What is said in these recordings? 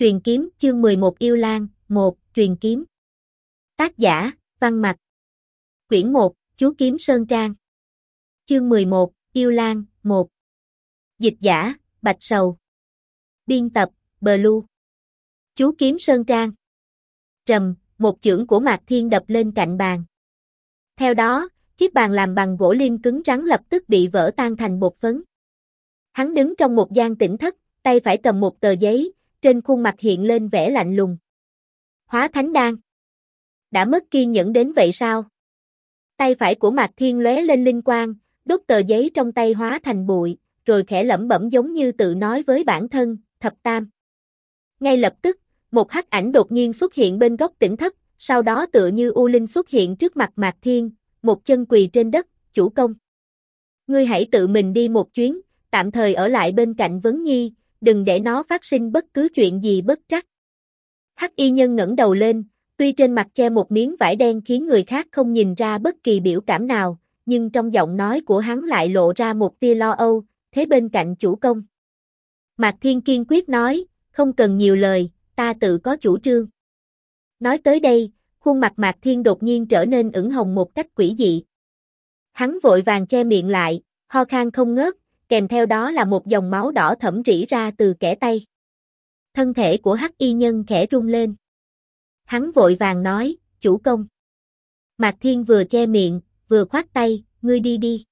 Truyền kiếm, chương 11 Yêu Lang, 1, Truyền kiếm. Tác giả, Văn Mặc. Quyển 1, Chú Kiếm Sơn Trang. Chương 11, Yêu Lang, 1. Dịch giả, Bạch Sầu. Biên tập, Blue. Chú Kiếm Sơn Trang. Rầm, một chưởng của Mạc Thiên đập lên cạnh bàn. Theo đó, chiếc bàn làm bằng gỗ lim cứng rắn lập tức bị vỡ tan thành bột phấn. Hắn đứng trong một gian tĩnh thất, tay phải cầm một tờ giấy, trên khuôn mặt hiện lên vẻ lạnh lùng. Hóa Thánh Đan. Đã mất kiên nhẫn đến vậy sao? Tay phải của Mạc Thiên lóe lên linh quang, đốt tờ giấy trong tay hóa thành bụi, rồi khẽ lẩm bẩm giống như tự nói với bản thân, thập tam. Ngay lập tức, một hắc ảnh đột nhiên xuất hiện bên góc tĩnh thất, sau đó tựa như u linh xuất hiện trước mặt Mạc Thiên, một chân quỳ trên đất, chủ công. Ngươi hãy tự mình đi một chuyến, tạm thời ở lại bên cạnh Vấn Nhi, đừng để nó phát sinh bất cứ chuyện gì bất trắc. Hắc y nhân ngẩng đầu lên, tuy trên mặt che một miếng vải đen khiến người khác không nhìn ra bất kỳ biểu cảm nào, nhưng trong giọng nói của hắn lại lộ ra một tia lo âu, thế bên cạnh chủ công. Mạc Thiên kiên quyết nói, không cần nhiều lời, ta tự có chủ trương. Nói tới đây, khuôn mặt Mạc Thiên đột nhiên trở nên ửng hồng một cách quỷ dị. Hắn vội vàng che miệng lại, ho khan không ngớt, kèm theo đó là một dòng máu đỏ thẫm rỉ ra từ kẽ tay. Thân thể của hắc y nhân khẽ rung lên. Hắn vội vàng nói, chủ công. Mạc Thiên vừa che miệng, vừa khoát tay, ngươi đi đi.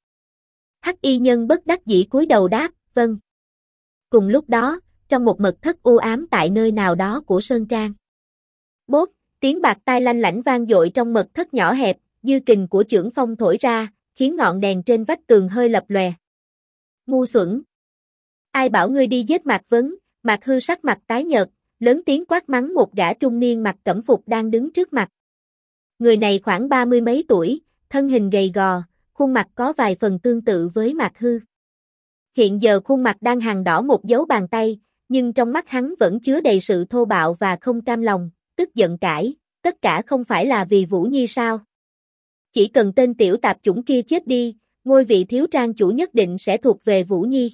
Hắc y nhân bất đắc dĩ cúi đầu đáp, vâng. Cùng lúc đó, trong một mật thất u ám tại nơi nào đó của Sơn Trang. Bốp, tiếng bạc tai lanh lảnh vang dội trong mật thất nhỏ hẹp, dư kình của chưởng phong thổi ra, khiến ngọn đèn trên vách tường hơi lập lòe. Ngu xuẩn. Ai bảo ngươi đi giết Mạc Vấn, Mạc Hư sắc mặt tái nhợt, lớn tiếng quát mắng một gã trung niên mặc cẩm phục đang đứng trước mặt. Người này khoảng 30 mấy tuổi, thân hình gầy gò, khuôn mặt có vài phần tương tự với Mạc Hư. Hiện giờ khuôn mặt đang hằn đỏ một dấu bàn tay, nhưng trong mắt hắn vẫn chứa đầy sự thô bạo và không cam lòng, tức giận cãi, tất cả không phải là vì Vũ Nhi sao? Chỉ cần tên tiểu tạp chủng kia chết đi, ngôi vị thiếu trang chủ nhất định sẽ thuộc về Vũ Nhi.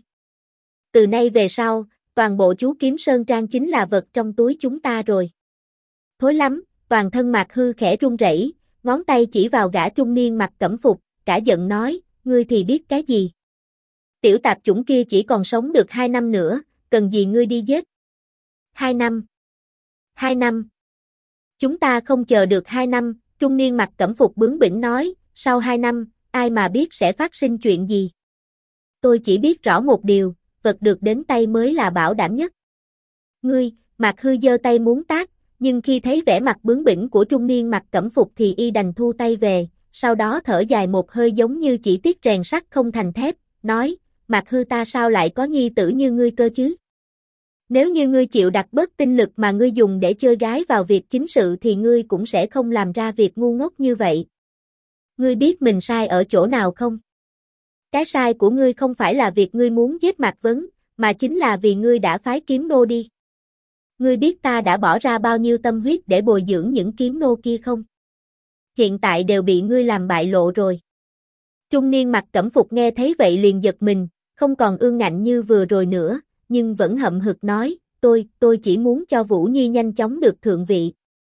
Từ nay về sau, toàn bộ chú Kiếm Sơn Trang chính là vật trong túi chúng ta rồi. Thối lắm, toàn thân Mạc Hư khẽ run rẩy, ngón tay chỉ vào gã trung niên mặc cẩm phục, cả giận nói, ngươi thì biết cái gì? Tiểu tạp chủng kia chỉ còn sống được 2 năm nữa, cần gì ngươi đi giết? 2 năm. 2 năm. Chúng ta không chờ được 2 năm, trung niên mặc cẩm phục bướng bỉnh nói, sau 2 năm, ai mà biết sẽ phát sinh chuyện gì. Tôi chỉ biết rõ một điều, vật được đến tay mới là bảo đảm nhất. Ngươi, Mạc Hư giơ tay muốn tát, nhưng khi thấy vẻ mặt bướng bỉnh của trung niên mặc cẩm phục thì y đành thu tay về, sau đó thở dài một hơi giống như chỉ tiếc rèn sắt không thành thép, nói, Mạc Hư ta sao lại có nhi tử như ngươi cơ chứ? Nếu như ngươi chịu đặt bớt tinh lực mà ngươi dùng để chơi gái vào việc chính sự thì ngươi cũng sẽ không làm ra việc ngu ngốc như vậy. Ngươi biết mình sai ở chỗ nào không? Cái sai của ngươi không phải là việc ngươi muốn giết Mạc Vấn, mà chính là vì ngươi đã phái kiếm nô đi. Ngươi biết ta đã bỏ ra bao nhiêu tâm huyết để bồi dưỡng những kiếm nô kia không? Hiện tại đều bị ngươi làm bại lộ rồi. Trung niên mặc cẩm phục nghe thấy vậy liền giật mình, không còn ương ngạnh như vừa rồi nữa, nhưng vẫn hậm hực nói, tôi chỉ muốn cho Vũ Nhi nhanh chóng được thượng vị.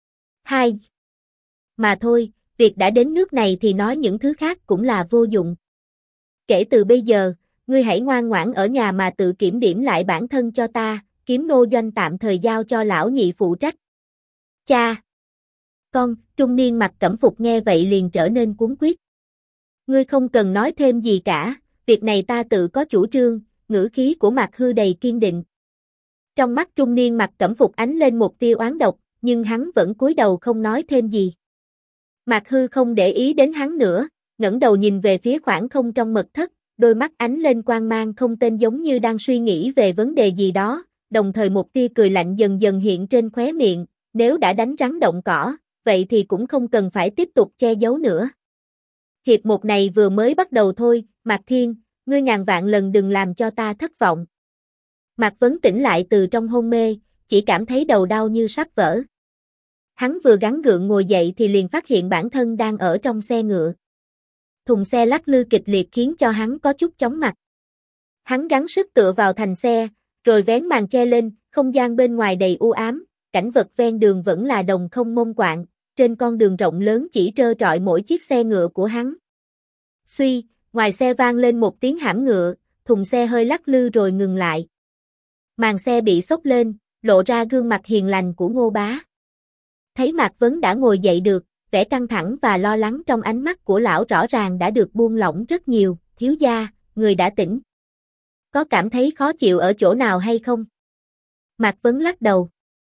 2. Mà thôi, việc đã đến nước này thì nói những thứ khác cũng là vô dụng. Kể từ bây giờ, ngươi hãy ngoan ngoãn ở nhà mà tự kiểm điểm lại bản thân cho ta, kiếm nô doanh tạm thời giao cho lão nhị phụ trách. Cha! Con, trung niên mặc cẩm phục nghe vậy liền trở nên cuống quýt. Ngươi không cần nói thêm gì cả, việc này ta tự có chủ trương, ngữ khí của Mạc Hư đầy kiên định. Trong mắt trung niên mặc cẩm phục ánh lên một tia oán độc, nhưng hắn vẫn cúi đầu không nói thêm gì. Mạc Hư không để ý đến hắn nữa, ngẩng đầu nhìn về phía khoảng không trong mật thất, đôi mắt ánh lên quang mang không tên giống như đang suy nghĩ về vấn đề gì đó, đồng thời một tia cười lạnh dần dần hiện trên khóe miệng, nếu đã đánh rắn động cỏ, vậy thì cũng không cần phải tiếp tục che giấu nữa. Hiệp một này vừa mới bắt đầu thôi, Mạc Thiên, ngươi ngàn vạn lần đừng làm cho ta thất vọng. Mạc Vấn tỉnh lại từ trong hôn mê, chỉ cảm thấy đầu đau như sắp vỡ. Hắn vừa gắng gượng ngồi dậy thì liền phát hiện bản thân đang ở trong xe ngựa. Thùng xe lắc lư kịch liệt khiến cho hắn có chút chóng mặt. Hắn gắng sức tựa vào thành xe, rồi vén màn che lên, không gian bên ngoài đầy u ám, cảnh vật ven đường vẫn là đồng không mông quạng, trên con đường rộng lớn chỉ trơ trọi mỗi chiếc xe ngựa của hắn. Suy, ngoài xe vang lên một tiếng hãm ngựa, thùng xe hơi lắc lư rồi ngừng lại. Màn xe bị xốc lên, lộ ra gương mặt hiền lành của Ngô Bá. Thấy Mạc Vấn đã ngồi dậy được, vẻ căng thẳng và lo lắng trong ánh mắt của lão rõ ràng đã được buông lỏng rất nhiều. Thiếu gia, người đã tỉnh. Có cảm thấy khó chịu ở chỗ nào hay không? Mạc Vấn lắc đầu.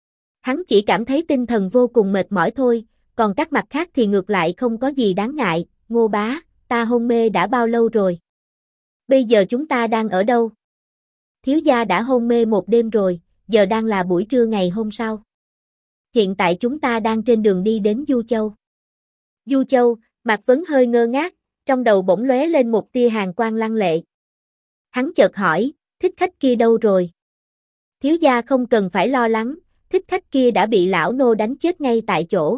Hắn chỉ cảm thấy tinh thần vô cùng mệt mỏi thôi, còn các mặt khác thì ngược lại không có gì đáng ngại. Ngô Bá, ta hôn mê đã bao lâu rồi? Bây giờ chúng ta đang ở đâu? Thiếu gia đã hôn mê một đêm rồi, giờ đang là buổi trưa ngày hôm sau. Hiện tại chúng ta đang trên đường đi đến Du Châu. Du Châu, Mạc Vấn hơi ngơ ngác, trong đầu bỗng lóe lên một tia hàn quang lăng lệ. Hắn chợt hỏi, thích khách kia đâu rồi? Thiếu gia không cần phải lo lắng, thích khách kia đã bị lão nô đánh chết ngay tại chỗ.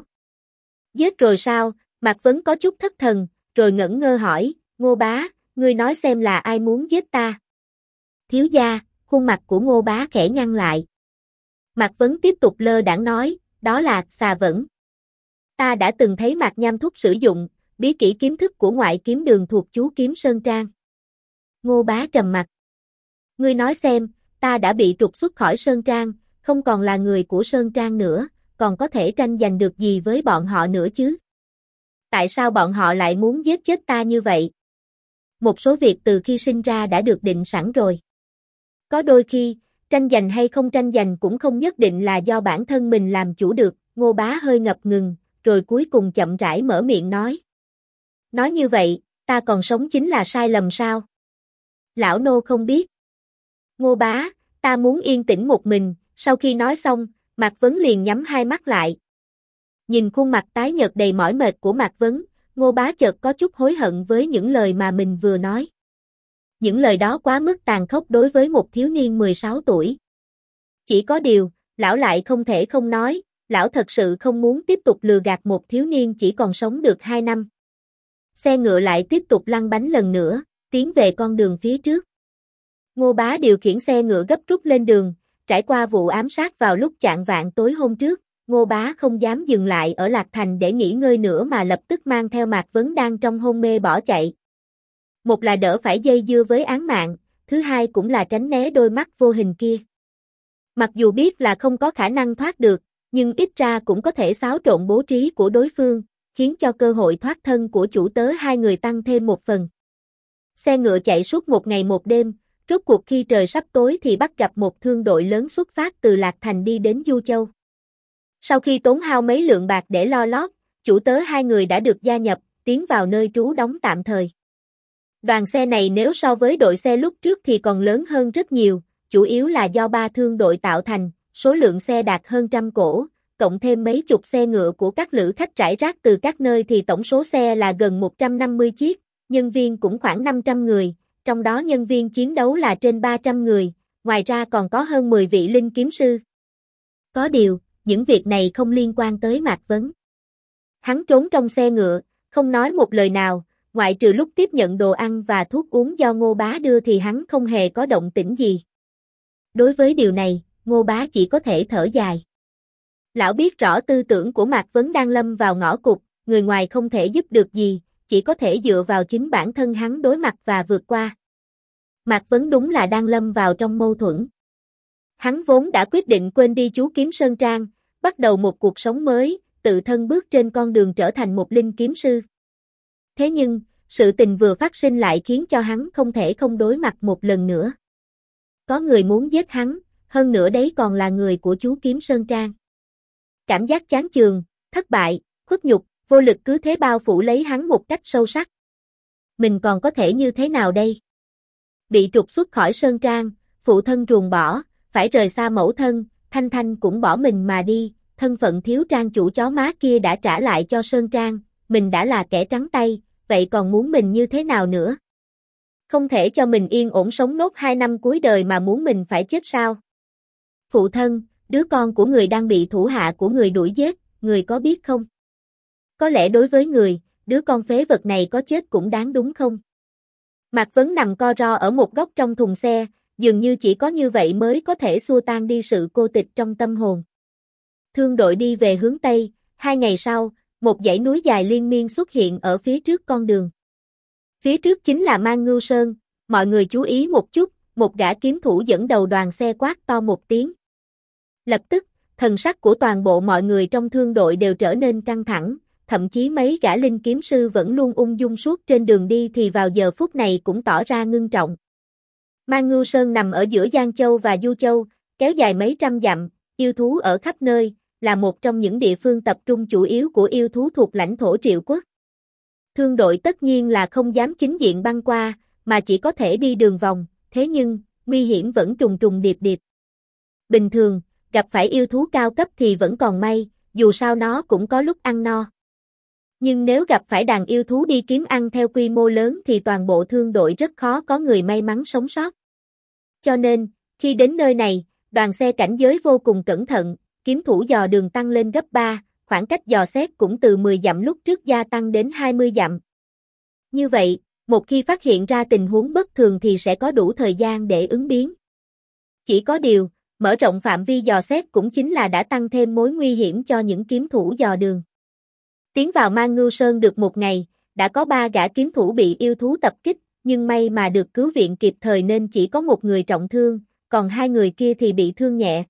Giết rồi sao? Mạc Vấn có chút thất thần, rồi ngẩn ngơ hỏi, Ngô Bá, ngươi nói xem là ai muốn giết ta? Thiếu gia, khuôn mặt của Ngô Bá khẽ nhăn lại. Mạc Vấn tiếp tục lơ đãng nói, đó là Xà Vẫn. Ta đã từng thấy Mạc Nham Thúc sử dụng bí kỹ kiếm thức của ngoại kiếm đường thuộc chú kiếm Sơn Trang. Ngô Bá trầm mặt. Ngươi nói xem, ta đã bị trục xuất khỏi Sơn Trang, không còn là người của Sơn Trang nữa, còn có thể tranh giành được gì với bọn họ nữa chứ? Tại sao bọn họ lại muốn giết chết ta như vậy? Một số việc từ khi sinh ra đã được định sẵn rồi. Có đôi khi, tranh giành hay không tranh giành cũng không nhất định là do bản thân mình làm chủ được. Ngô Bá hơi ngập ngừng, rồi cuối cùng chậm rãi mở miệng nói. Nói như vậy, ta còn sống chính là sai lầm sao? Lão nô không biết. Ngô Bá, ta muốn yên tĩnh một mình. Sau khi nói xong, Mạc Vấn liền nhắm hai mắt lại. Nhìn khuôn mặt tái nhợt đầy mỏi mệt của Mạc Vấn, Ngô Bá chợt có chút hối hận với những lời mà mình vừa nói. Những lời đó quá mức tàn khốc đối với một thiếu niên 16 tuổi. Chỉ có điều, lão lại không thể không nói, lão thật sự không muốn tiếp tục lừa gạt một thiếu niên chỉ còn sống được 2 năm. Xe ngựa lại tiếp tục lăn bánh lần nữa, tiến về con đường phía trước. Ngô Bá điều khiển xe ngựa gấp rút lên đường, trải qua vụ ám sát vào lúc chạng vạng tối hôm trước, Ngô Bá không dám dừng lại ở Lạc Thành để nghỉ ngơi nữa mà lập tức mang theo Mạc Vấn đang trong hôn mê bỏ chạy. Một là đỡ phải dây dưa với án mạng, thứ hai cũng là tránh né đôi mắt vô hình kia. Mặc dù biết là không có khả năng thoát được, nhưng ít ra cũng có thể xáo trộn bố trí của đối phương, khiến cho cơ hội thoát thân của chủ tớ hai người tăng thêm một phần. Xe ngựa chạy suốt một ngày một đêm, rốt cuộc khi trời sắp tối thì bắt gặp một thương đội lớn xuất phát từ Lạc Thành đi đến Du Châu. Sau khi tốn hao mấy lượng bạc để lo lót, chủ tớ hai người đã được gia nhập, tiến vào nơi trú đóng tạm thời. Đoàn xe này nếu so với đội xe lúc trước thì còn lớn hơn rất nhiều, chủ yếu là do 3 thương đội tạo thành, số lượng xe đạt hơn 100 cỗ, cộng thêm mấy chục xe ngựa của các lữ khách rải rác từ các nơi thì tổng số xe là gần 150 chiếc, nhân viên cũng khoảng 500 người, trong đó nhân viên chiến đấu là trên 300 người, ngoài ra còn có hơn 10 vị linh kiếm sư. Có điều, những việc này không liên quan tới Mạc Vấn. Hắn trốn trong xe ngựa, không nói một lời nào, ngoại trừ lúc tiếp nhận đồ ăn và thuốc uống do Ngô Bá đưa thì hắn không hề có động tĩnh gì. Đối với điều này, Ngô Bá chỉ có thể thở dài. Lão biết rõ tư tưởng của Mạc Vấn đang lâm vào ngõ cụt, người ngoài không thể giúp được gì, chỉ có thể dựa vào chính bản thân hắn đối mặt và vượt qua. Mạc Vấn đúng là đang lâm vào trong mâu thuẫn. Hắn vốn đã quyết định quên đi chú kiếm Sơn Trang, bắt đầu một cuộc sống mới, tự thân bước trên con đường trở thành một linh kiếm sư. Thế nhưng, sự tình vừa phát sinh lại khiến cho hắn không thể không đối mặt một lần nữa. Có người muốn giết hắn, hơn nữa đấy còn là người của chú kiếm Sơn Trang. Cảm giác chán chường, thất bại, khuất nhục, vô lực cứ thế bao phủ lấy hắn một cách sâu sắc. Mình còn có thể như thế nào đây? Bị trục xuất khỏi Sơn Trang, phụ thân ruồng bỏ, phải rời xa mẫu thân, Thanh Thanh cũng bỏ mình mà đi, thân phận thiếu trang chủ chó má kia đã trả lại cho Sơn Trang, mình đã là kẻ trắng tay, vậy còn muốn mình như thế nào nữa? Không thể cho mình yên ổn sống nốt 2 năm cuối đời mà muốn mình phải chết sao? Phụ thân, đứa con của người đang bị thủ hạ của người đuổi giết, người có biết không? Có lẽ đối với người, đứa con phế vật này có chết cũng đáng đúng không? Mạc Vấn nằm co ro ở một góc trong thùng xe, dường như chỉ có như vậy mới có thể xua tan đi sự cô tịch trong tâm hồn. Thương đội đi về hướng Tây, 2 ngày sau, một dãy núi dài liên miên xuất hiện ở phía trước con đường. Phía trước chính là Man Ngưu Sơn, mọi người chú ý một chút, một gã kiếm thủ dẫn đầu đoàn xe quát to một tiếng. Lập tức, thần sắc của toàn bộ mọi người trong thương đội đều trở nên căng thẳng, thậm chí mấy gã linh kiếm sư vẫn luôn ung dung suốt trên đường đi thì vào giờ phút này cũng tỏ ra ngưng trọng. Man Ngưu Sơn nằm ở giữa Giang Châu và Du Châu, kéo dài mấy trăm dặm, yêu thú ở khắp nơi, là một trong những địa phương tập trung chủ yếu của yêu thú thuộc lãnh thổ Triệu Quốc. Thương đội tất nhiên là không dám chính diện băng qua, mà chỉ có thể đi đường vòng, thế nhưng, nguy hiểm vẫn trùng trùng điệp điệp. Bình thường, gặp phải yêu thú cao cấp thì vẫn còn may, dù sao nó cũng có lúc ăn no. Nhưng nếu gặp phải đàn yêu thú đi kiếm ăn theo quy mô lớn thì toàn bộ thương đội rất khó có người may mắn sống sót. Cho nên, khi đến nơi này, đoàn xe cảnh giới vô cùng cẩn thận, kiếm thủ dò đường tăng lên gấp 3, khoảng cách dò xét cũng từ 10 dặm lúc trước gia tăng đến 20 dặm. Như vậy, một khi phát hiện ra tình huống bất thường thì sẽ có đủ thời gian để ứng biến. Chỉ có điều, mở rộng phạm vi dò xét cũng chính là đã tăng thêm mối nguy hiểm cho những kiếm thủ dò đường. Tiến vào Man Ngưu Sơn được một ngày, đã có 3 gã kiếm thủ bị yêu thú tập kích, nhưng may mà được cứu viện kịp thời nên chỉ có một người trọng thương, còn 2 người kia thì bị thương nhẹ.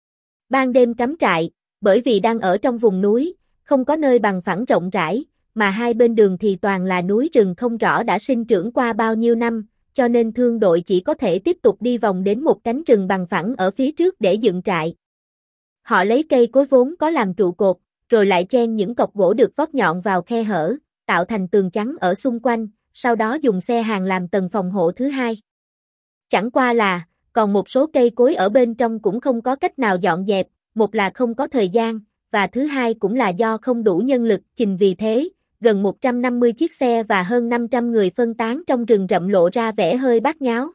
Ban đêm cắm trại, bởi vì đang ở trong vùng núi, không có nơi bằng phẳng rộng rãi, mà hai bên đường thì toàn là núi rừng không rõ đã sinh trưởng qua bao nhiêu năm, cho nên thương đội chỉ có thể tiếp tục đi vòng đến một cánh rừng bằng phẳng ở phía trước để dựng trại. Họ lấy cây cối vốn có làm trụ cột, rồi lại chen những cọc gỗ được vót nhọn vào khe hở, tạo thành tường chắn ở xung quanh, sau đó dùng xe hàng làm tầng phòng hộ thứ hai. Chẳng qua là, còn một số cây cối ở bên trong cũng không có cách nào dọn dẹp, một là không có thời gian, và thứ hai cũng là do không đủ nhân lực, chính vì thế, gần 150 chiếc xe và hơn 500 người phân tán trong rừng rậm lộ ra vẻ hơi bát nháo.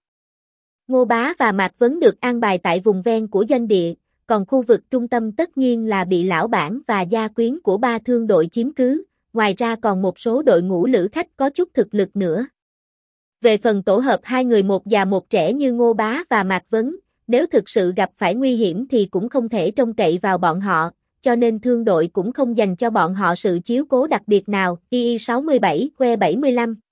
Ngô Bá và Mạc Vấn được an bài tại vùng ven của doanh địa, còn khu vực trung tâm tất nhiên là bị lão bản và gia quyến của 3 thương đội chiếm cứ, ngoài ra còn một số đội ngũ lữ khách có chút thực lực nữa. Về phần tổ hợp 2 người một già một trẻ như Ngô Bá và Mạc Vấn, nếu thực sự gặp phải nguy hiểm thì cũng không thể trông cậy vào bọn họ, cho nên thương đội cũng không dành cho bọn họ sự chiếu cố đặc biệt nào. II67, Que 75